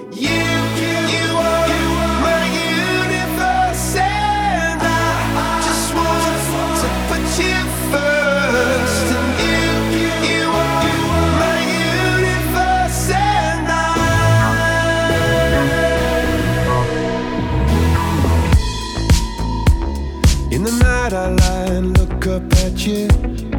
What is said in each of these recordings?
You are my universe, and I just want to put you first. And you are my universe, and in the night I lie and look up at you.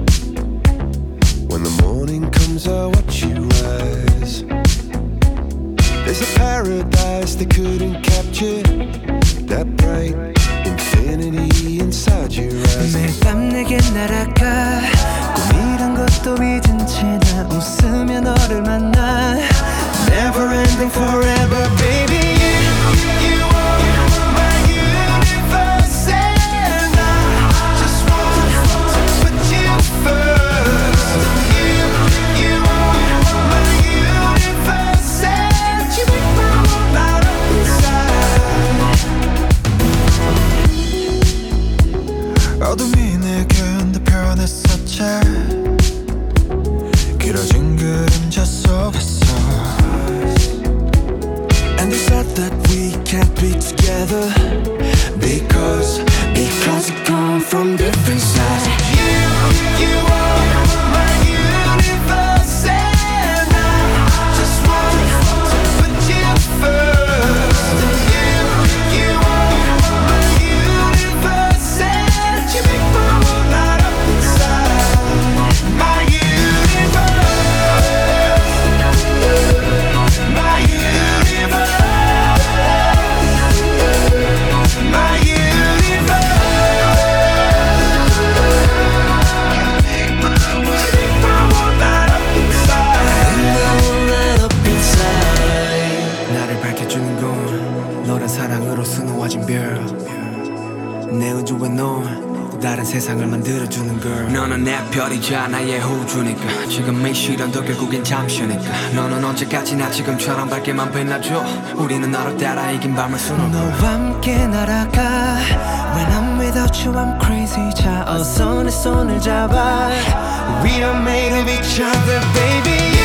When the morning comes I watch you rise. There's a paradise they couldn't capture, that bright infinity inside your eyes. 매일 밤 내게 날아가 꿈이란 것도 잊은 채 나 웃으며 너를 만나. Never ending forever baby. You are my universe, and I just want to put you first. You are my universe, and you make my world light up inside. 어둠이 내게 흔들편했었지. 길어진 그림자 속에서. And they said that we can't be together because we come from different sides. You are my universe, and I just want to put you first. You are my universe, and you make my world light up inside. My universe, my universe, my universe. 나를 밝혀주는 건 너란 사랑으로 수놓아진 별. 내 우주에 넌 다른 세상을 만들어주는 걸. 너는 내 별이자 나의 호주니까 지금 이 시련도 결국엔 잠시니까. 너는 언제까지나 지금처럼 밝게만 빛나줘. 우리는 너를 따라 이긴 밤을 수놓고 너와 함께 날아가. When I'm without you I'm crazy. 자 어서 내 손을 잡아. We are made of each other baby.